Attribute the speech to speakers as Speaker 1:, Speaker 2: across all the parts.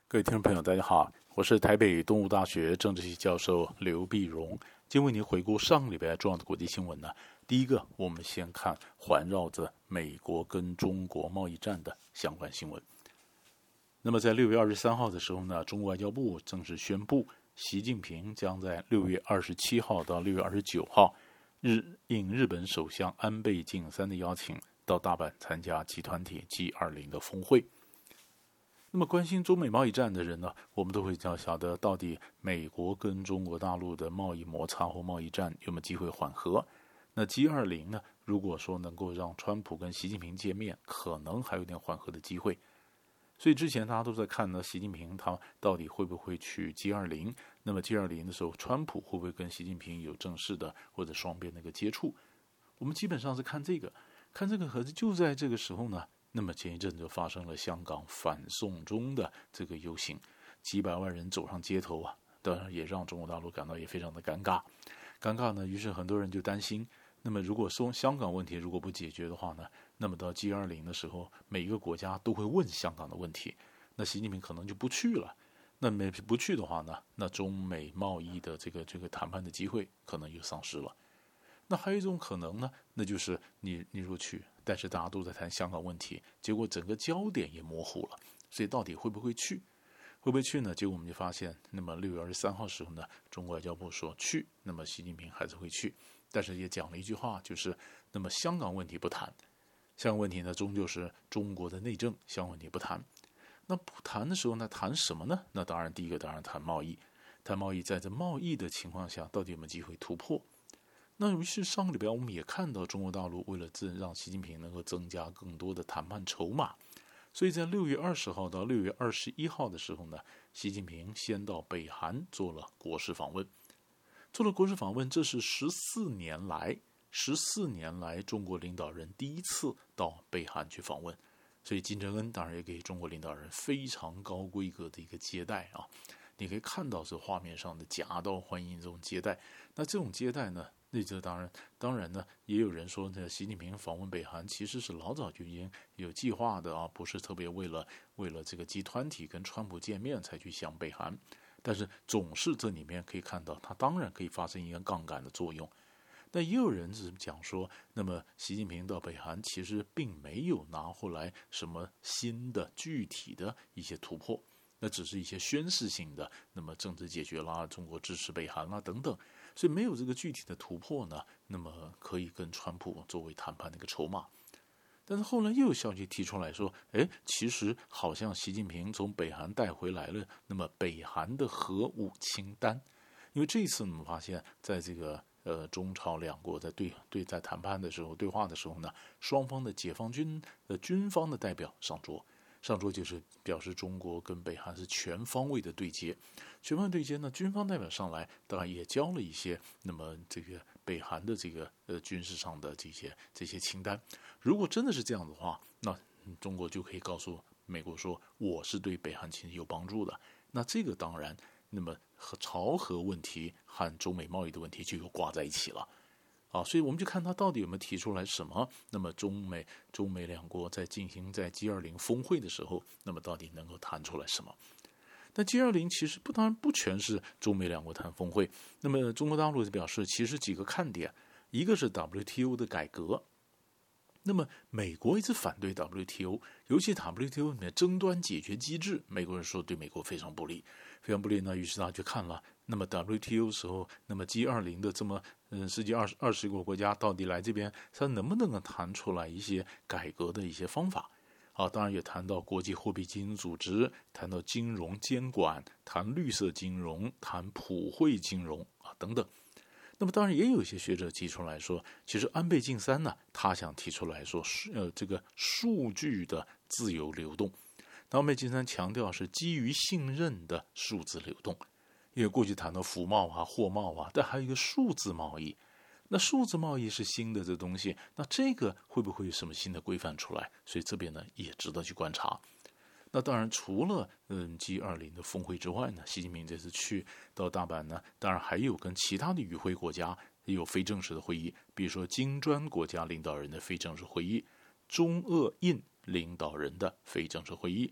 Speaker 1: 各位听众朋友，大家好，我是台北东吴大学政治系教授刘必荣。今天为您回顾上个礼拜重要的国际新闻呢。第一个，我们先看环绕着美国跟中国贸易战的相关新闻。那么在6月23号的时候呢，中国外交部正式宣布，习近平将在6月27号到6月29号应日本首相安倍晋三的邀请，到大阪参加集团体 G20 的峰会。那么关心中美贸易战的人呢，我们都会晓得到底美国跟中国大陆的贸易摩擦或贸易战有没有机会缓和。那 G20 呢，如果说能够让川普跟习近平见面，可能还有点缓和的机会。所以之前大家都在看呢，习近平他到底会不会去 G20， 那么 G20 的时候，川普会不会跟习近平有正式的或者双边的一个接触。我们基本上是看这个，可是就在这个时候呢，那么前一阵就发生了香港反送中的这个游行，几百万人走上街头啊，当然也让中国大陆感到也非常的尴尬呢，于是很多人就担心，那么如果说香港问题如果不解决的话呢，那么到 G20 的时候，每一个国家都会问香港的问题，那习近平可能就不去了。那么不去的话呢，那中美贸易的这个谈判的机会可能就丧失了。那还有一种可能呢，那就是你如果去，但是大家都在谈香港问题，结果整个焦点也模糊了，所以到底会不会去？会不会去呢？结果我们就发现，那么6月23号时候呢，中国外交部说去，那么习近平还是会去，但是也讲了一句话，就是那么香港问题不谈，香港问题呢终究是中国的内政，香港问题不谈。那不谈的时候呢，谈什么呢？那当然第一个当然谈贸易，在这贸易的情况下，到底有没有机会突破？那于是上个礼拜我们也看到中国大陆为了让习近平能够增加更多的谈判筹码，所以在6月20号到6月21号的时候呢，习近平先到北韩做了国事访问。这是14年来中国领导人第一次到北韩去访问，所以金正恩当然也给中国领导人非常高规格的一个接待啊。你可以看到这画面上的夹道欢迎这种接待。那这种接待呢，那这当然呢，也有人说，习近平访问北韩其实是老早就已经有计划的啊，不是特别为了这个集团体跟川普见面才去想北韩。但是总是这里面可以看到，它当然可以发生一个杠杆的作用。但也有人是讲说，那么习近平到北韩其实并没有拿回来什么新的具体的一些突破。那只是一些宣示性的，那么政治解决啦，中国支持北韩啦等等，所以没有这个具体的突破呢，那么可以跟川普作为谈判的一个筹码。但是后来又有消息提出来说，其实好像习近平从北韩带回来了，那么北韩的核武清单，因为这一次我们发现，在这个中朝两国在在谈判的时候对话的时候呢，双方的解放军的军方的代表上桌就是表示中国跟北韩是全方位的对接。全方位对接呢，军方代表上来，当然也交了一些那么这个北韩的这个军事上的这些清单。如果真的是这样的话，那中国就可以告诉美国说，我是对北韩其实有帮助的。那这个当然，那么和朝核问题和中美贸易的问题就又挂在一起了。所以我们就看他到底有没有提出来什么。那么中美两国在进行在 G20 峰会的时候，那么到底能够谈出来什么？但 G20 其实当然不全是中美两国谈峰会。那么中国大陆表示，其实几个看点，一个是 WTO 的改革。那么美国一直反对 WTO， 尤其 WTO 里面争端解决机制，美国人说对美国非常不利，呢。于是他就看了，那么 WTO 时候，那么 G20 的这么世界20个国家到底来这边，他能不能谈出来一些改革的一些方法？当然也谈到国际货币基金组织，谈到金融监管，谈绿色金融，谈普惠金融等等。那么当然也有一些学者提出来说，其实安倍晋三呢，他想提出来说，这个数据的自由流动。安倍晋三强调是基于信任的数字流动，因为过去谈到服贸货贸但还有一个数字贸易。那数字贸易是新的这东西，那这个会不会有什么新的规范出来？所以这边呢也值得去观察。那当然，除了G20 的峰会之外呢，习近平这次去到大阪呢，当然还有跟其他的与会国家也有非正式的会议，比如说金砖国家领导人的非正式会议，中俄印领导人的非正式会议，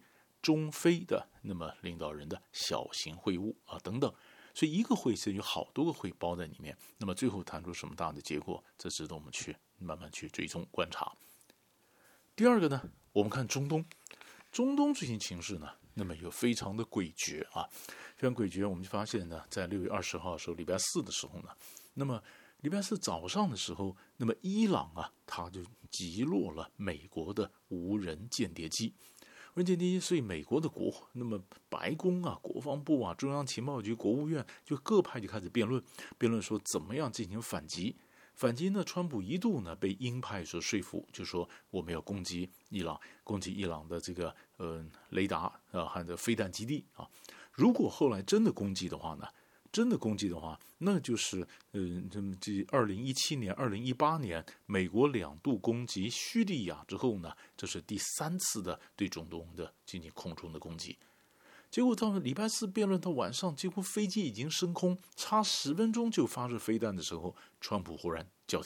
Speaker 1: 中非的那么领导人的小型会晤啊等等。所以一个会是有好多个会包在里面，那么最后谈出什么大的结果，这值得我们去慢慢去追踪观察。第二个呢，我们看中东，中东最近情势呢，那么有非常的诡谲啊，非常诡谲。我们就发现呢，在6月20号的时候，礼拜四的时候呢，那么礼拜四早上的时候，那么伊朗啊，它就击落了美国的无人间谍机。无人间谍机，所以美国的那么白宫啊、国防部啊、中央情报局、国务院就各派就开始辩论说怎么样进行反击。反击呢，川普一度呢被鹰派所说服，就说我们要攻击伊朗的这个雷达和这飞弹基地啊。如果后来真的攻击的话呢？那就是这2017年、2018年美国2度攻击叙利亚之后呢，这是第3次的对中东的进行空中的攻击。结果到礼拜四辩论到晚上，几乎飞机已经升空，差10分钟就发射飞弹的时候，川普忽然叫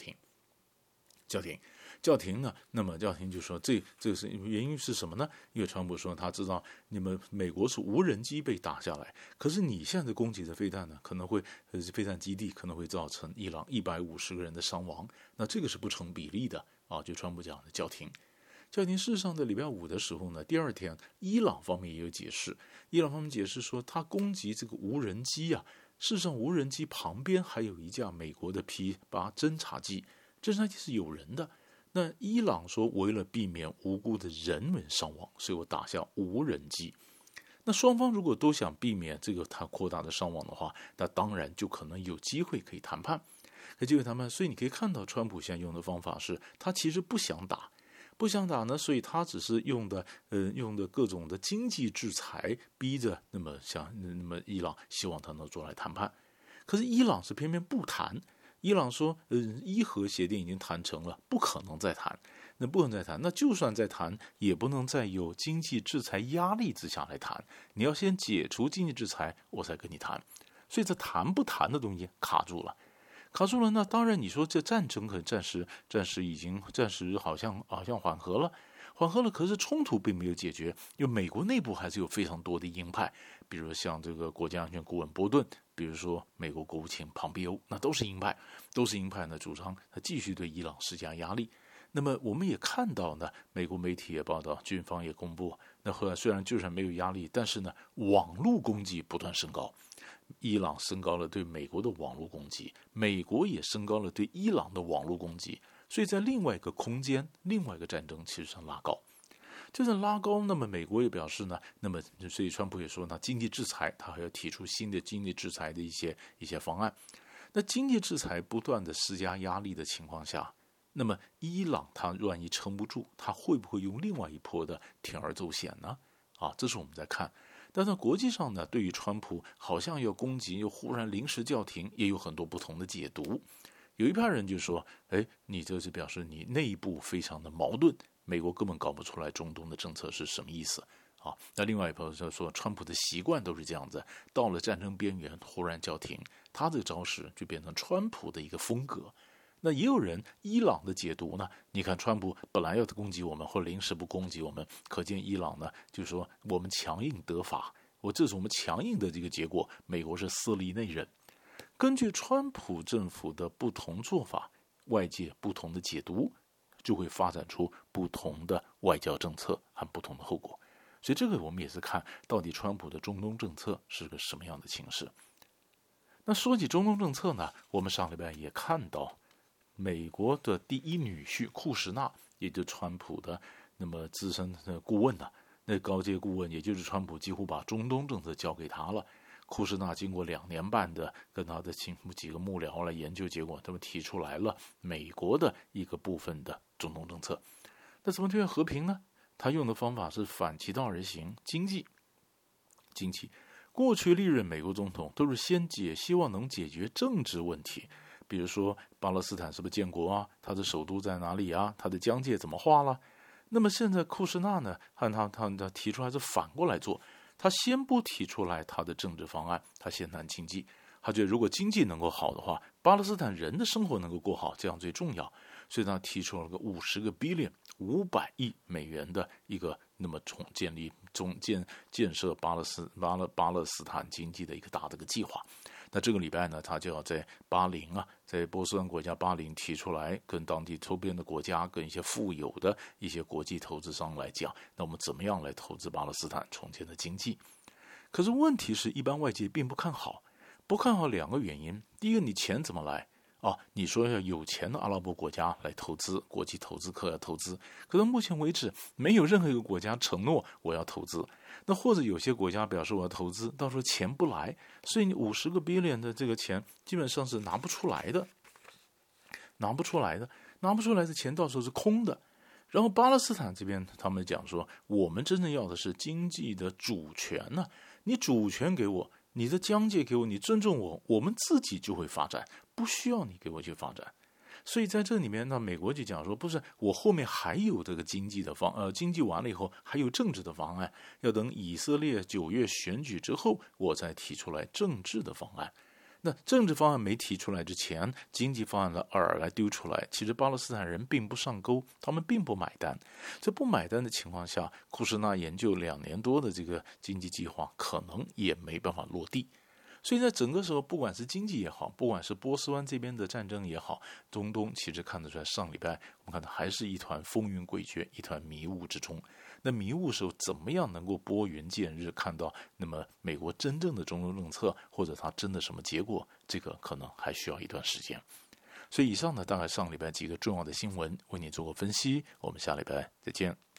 Speaker 1: 停呢，那么叫停就说这是原因是什么呢？因为川普说他知道你们美国是无人机被打下来，可是你现在攻击的飞弹呢，可能会飞弹基地可能会造成伊朗150个人的伤亡，那这个是不成比例的啊！就川普讲的叫停。事实上在礼拜五的时候呢，第二天伊朗方面也有解释，伊朗方面解释说他攻击这个无人机啊，事实上无人机旁边还有一架美国的 P-8侦察机是有人的。那伊朗说，为了避免无辜的人员伤亡，所以我打下无人机。那双方如果都想避免这个它扩大的伤亡的话，那当然就可能有机会可以谈判。所以你可以看到，川普现在用的方法是，他其实不想打呢，所以他只是用的各种的经济制裁，逼着那么伊朗希望他能做来谈判。可是伊朗是偏偏不谈。伊朗说，伊核协定已经谈成了，不可能再谈。那就算再谈，也不能在有经济制裁压力之下来谈。你要先解除经济制裁，我才跟你谈。所以这谈不谈的东西卡住了。那当然你说这战争可能暂时好像缓和了，可是冲突并没有解决，因为美国内部还是有非常多的鹰派，比如像这个国家安全顾问波顿，比如说美国国务卿庞培欧，那都是鹰派呢，主张他继续对伊朗施加压力。那么我们也看到呢，美国媒体也报道，军方也公布，那后来虽然就算没有压力，但是呢，网络攻击不断升高，伊朗升高了对美国的网络攻击，美国也升高了对伊朗的网络攻击，所以在另外一个空间，另外一个战争其实上拉高。那么美国也表示呢，那么所以川普也说呢，经济制裁他还要提出新的经济制裁的一些方案。那经济制裁不断的施加压力的情况下，那么伊朗他万一撑不住，他会不会用另外一波的铤而走险呢？啊，这是我们在看。但在国际上呢，对于川普好像要攻击又忽然临时叫停，也有很多不同的解读。有一派人就说，你这是表示你内部非常的矛盾，美国根本搞不出来中东的政策是什么意思啊？那另外一派就说，川普的习惯都是这样子，到了战争边缘忽然叫停，他这个招式就变成川普的一个风格。那也有人伊朗的解读呢，你看川普本来要攻击我们，或临时不攻击我们，可见伊朗呢就是说我们强硬得法，这是我们强硬的这个结果，美国是肆意内忍。根据川普政府的不同做法，外界不同的解读，就会发展出不同的外交政策和不同的后果。所以这个我们也是看到底川普的中东政策是个什么样的情势。那说起中东政策呢，我们上礼拜也看到美国的第一女婿库什纳，也就是川普的那么资深的顾问呢，那高阶顾问，也就是川普几乎把中东政策交给他了。库什纳经过2年半的跟他的几个幕僚来研究，结果他们提出来了美国的一个部分的中东政策。那怎么推动和平呢？他用的方法是反其道而行，经济。过去历任美国总统都是先希望能解决政治问题，比如说巴勒斯坦是不是建国啊？他的首都在哪里啊？他的疆界怎么划了？那么现在库什纳呢，和他提出来是反过来做，他先不提出来他的政治方案，他先谈经济。他觉得如果经济能够好的话，巴勒斯坦人的生活能够过好，这样最重要。 所以他提出了个50个 billion 500亿美元的一个那么建设巴勒斯坦经济的一个大的个计划。那这个礼拜呢，他就要在在波斯湾国家巴林提出来，跟当地周边的国家、跟一些富有的一些国际投资商来讲，那我们怎么样来投资巴勒斯坦重建的经济？可是问题是，一般外界并不看好，不看好2个原因。第一个，你钱怎么来？你说要有钱的阿拉伯国家来投资，国际投资客要投资，可是目前为止没有任何一个国家承诺我要投资。那或者有些国家表示我要投资，到时候钱不来，所以你50个 billion 的这个钱基本上是拿不出来的钱到时候是空的。然后巴勒斯坦这边他们讲说，我们真正要的是经济的主权呢，你主权给我，你的疆界给我，你尊重我，我们自己就会发展，不需要你给我去发展。所以在这里面呢，美国就讲说，不是，我后面还有这个经济完了以后还有政治的方案，要等以色列9月选举之后，我再提出来政治的方案。那政治方案没提出来之前，经济方案的饵来丢出来，其实巴勒斯坦人并不上钩，他们并不买单。这不买单的情况下，库什纳研究2年多的这个经济计划可能也没办法落地。所以在整个时候，不管是经济也好，不管是波斯湾这边的战争也好，中东其实看得出来，上礼拜我们看到还是一团风云诡谲，一团迷雾之中。那迷雾时候怎么样能够拨云见日，看到那么美国真正的中东政策，或者它真的什么结果，这个可能还需要一段时间。所以以上呢，大概上礼拜几个重要的新闻为你做过分析，我们下礼拜再见。